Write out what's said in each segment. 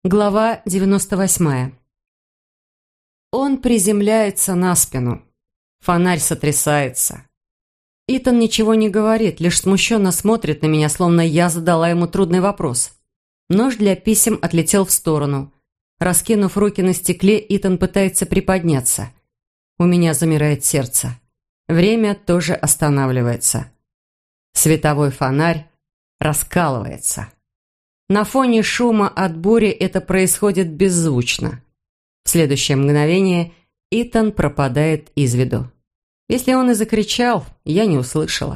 Глава 98. Он приземляется на спину. Фонарь сотрясается. Итан ничего не говорит, лишь смущенно смотрит на меня, словно я задала ему трудный вопрос. Нож для писем отлетел в сторону. Раскинув руки на стекле, Итан пытается приподняться. У меня замирает сердце. Время тоже останавливается. Световой фонарь раскалывается. На фоне шума от бури это происходит беззвучно. В следующее мгновение Итан пропадает из виду. Если он и закричал, я не услышала.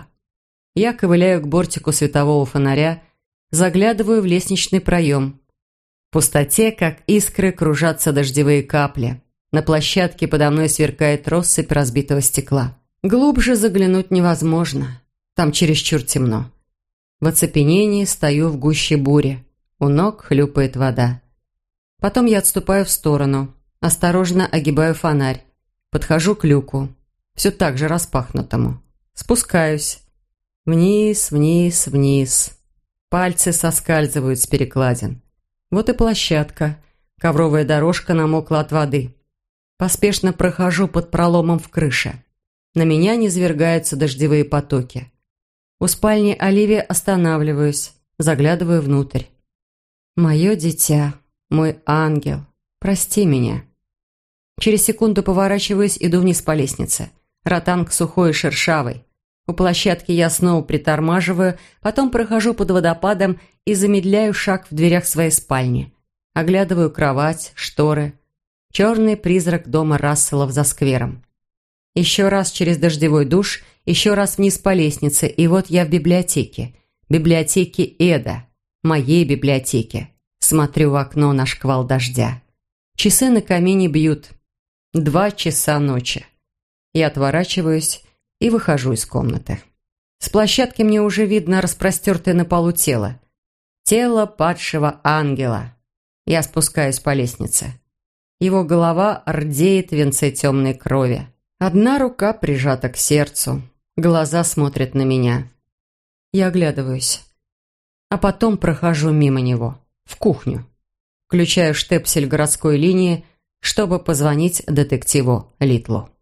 Я ковыляю к бортику светового фонаря, заглядываю в лестничный проем. В пустоте, как искры, кружатся дождевые капли. На площадке подо мной сверкает россыпь разбитого стекла. Глубже заглянуть невозможно. Там чересчур темно. В оцепенении стою в гуще бури. У ног хлюпает вода. Потом я отступаю в сторону. Осторожно огибаю фонарь. Подхожу к люку. Все так же распахнутому. Спускаюсь. Вниз, вниз, вниз. Пальцы соскальзывают с перекладин. Вот и площадка. Ковровая дорожка намокла от воды. Поспешно прохожу под проломом в крыше. На меня низвергаются дождевые потоки. У спальни Оливии останавливаюсь, заглядываю внутрь. «Мое дитя, мой ангел, прости меня». Через секунду поворачиваюсь, иду вниз по лестнице. Ротанг сухой и шершавый. У площадки я снова притормаживаю, потом прохожу под водопадом и замедляю шаг в дверях своей спальни. Оглядываю кровать, шторы. Черный призрак дома Расселов за сквером. Еще раз через дождевой душ, еще раз вниз по лестнице, и вот я в библиотеке. Библиотеке Эда, моей библиотеке. Смотрю в окно на шквал дождя. Часы на камине бьют. 2 часа ночи. Я отворачиваюсь и выхожу из комнаты. С площадки мне уже видно распростертое на полу тело. Тело падшего ангела. Я спускаюсь по лестнице. Его голова рдеет в венце темной крови. Одна рука прижата к сердцу. Глаза смотрят на меня. Я оглядываюсь. А потом прохожу мимо него. В кухню. Включаю штепсель городской линии, чтобы позвонить детективу Литлу.